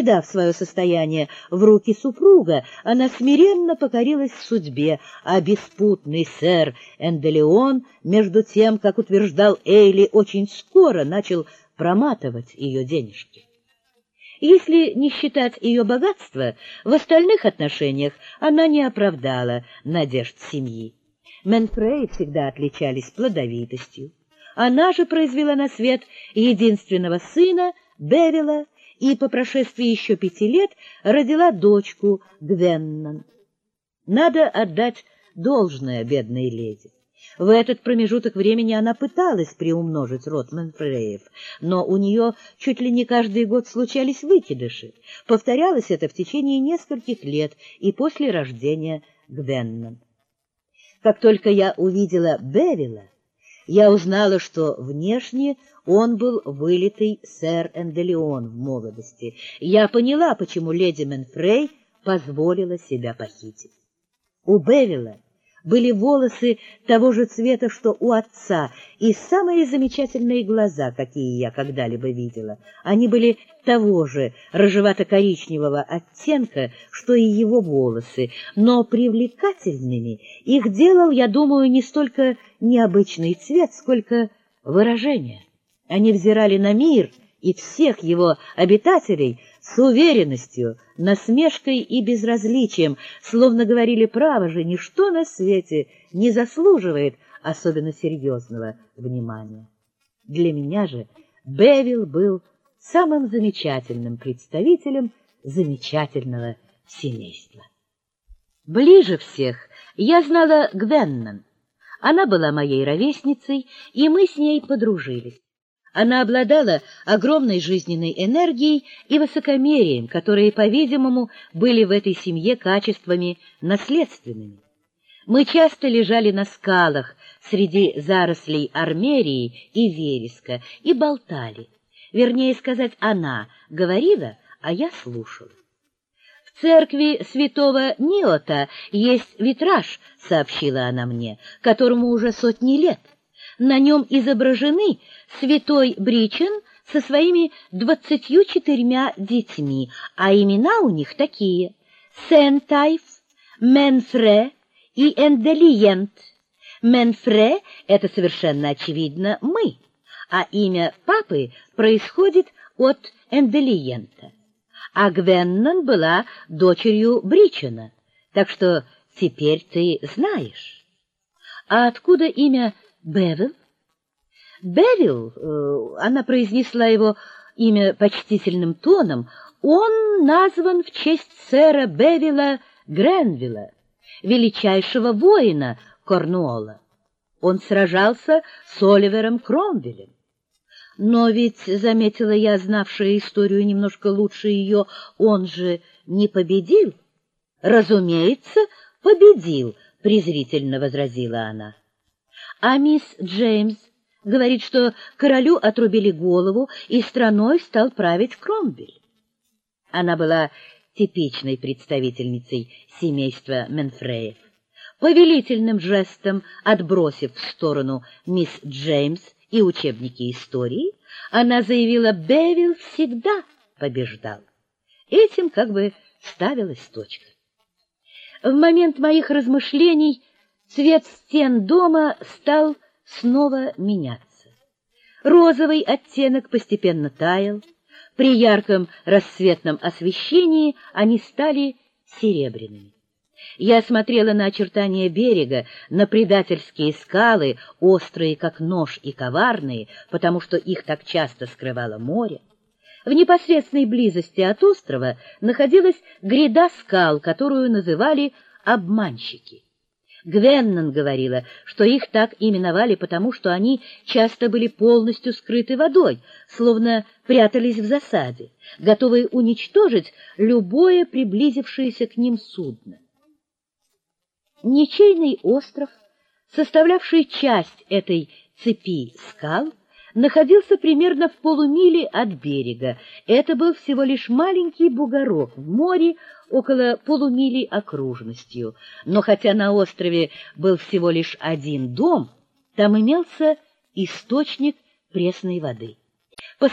Передав свое состояние в руки супруга, она смиренно покорилась судьбе, а беспутный сэр Энделеон, между тем, как утверждал Эйли, очень скоро начал проматывать ее денежки. Если не считать ее богатства, в остальных отношениях она не оправдала надежд семьи. Менфреи всегда отличались плодовитостью. Она же произвела на свет единственного сына, Бевила, и по прошествии еще 5 лет родила дочку Гвеннон. Надо отдать должное бедной леди. В этот промежуток времени она пыталась приумножить род Менфреев, но у нее чуть ли не каждый год случались выкидыши. Повторялось это в течение нескольких лет и после рождения Гвеннон. Как только я увидела Бевила, я узнала, что внешне он был вылитый сэр Энделеон в молодости. Я поняла, почему леди Менфрей позволила себя похитить. У Бевила были волосы того же цвета, что у отца, и самые замечательные глаза, какие я когда-либо видела. Они были того же рыжевато-коричневого оттенка, что и его волосы, но привлекательными их делал, я думаю, не столько необычный цвет, сколько выражение. Они взирали на мир и всех его обитателей с уверенностью, насмешкой и безразличием, словно говорили: право же, ничто на свете не заслуживает особенно серьезного внимания. Для меня же Бевил был самым замечательным представителем замечательного семейства. Ближе всех я знала Гвеннон. Она была моей ровесницей, и мы с ней подружились. Она обладала огромной жизненной энергией и высокомерием, которые, по-видимому, были в этой семье качествами наследственными. Мы часто лежали на скалах среди зарослей армерии и вереска и болтали. Вернее сказать, она говорила, а я слушала. «В церкви святого Ниота есть витраж», — сообщила она мне, — «которому уже сотни лет. На нем изображены святой Бричен со своими 24 детьми, а имена у них такие: Сентайф, Менфре и Энделиент. Менфре — это совершенно очевидно мы, а имя папы происходит от Энделиента. А Гвеннон была дочерью Бричена, так что теперь ты знаешь. А откуда имя Бевил? Бевил, она произнесла его имя почтительным тоном, он назван в честь сэра Бевила Гренвилла, величайшего воина Корнуолла. Он сражался с Оливером Кромвелем. Но ведь, заметила я, знавшая историю немножко лучше ее, он же не победил. Разумеется, победил, презрительно возразила она. А мисс Джеймс говорит, что королю отрубили голову, и страной стал править Кромвель. Она была типичной представительницей семейства Менфреев. Повелительным жестом отбросив в сторону мисс Джеймс и учебники истории, она заявила: Бевил всегда побеждал. Этим как бы ставилась точка. В момент моих размышлений цвет стен дома стал снова меняться. Розовый оттенок постепенно таял, при ярком рассветном освещении они стали серебряными. Я смотрела на очертания берега, на предательские скалы, острые как нож и коварные, потому что их так часто скрывало море. В непосредственной близости от острова находилась гряда скал, которую называли «обманщики». Гвеннон говорила, что их так именовали, потому что они часто были полностью скрыты водой, словно прятались в засаде, готовые уничтожить любое приблизившееся к ним судно. Ничейный остров, составлявший часть этой цепи скал, находился примерно в полумиле от берега. Это был всего лишь маленький бугорок в море, около полумили окружностью. Но хотя на острове был всего лишь один дом, там имелся источник пресной воды.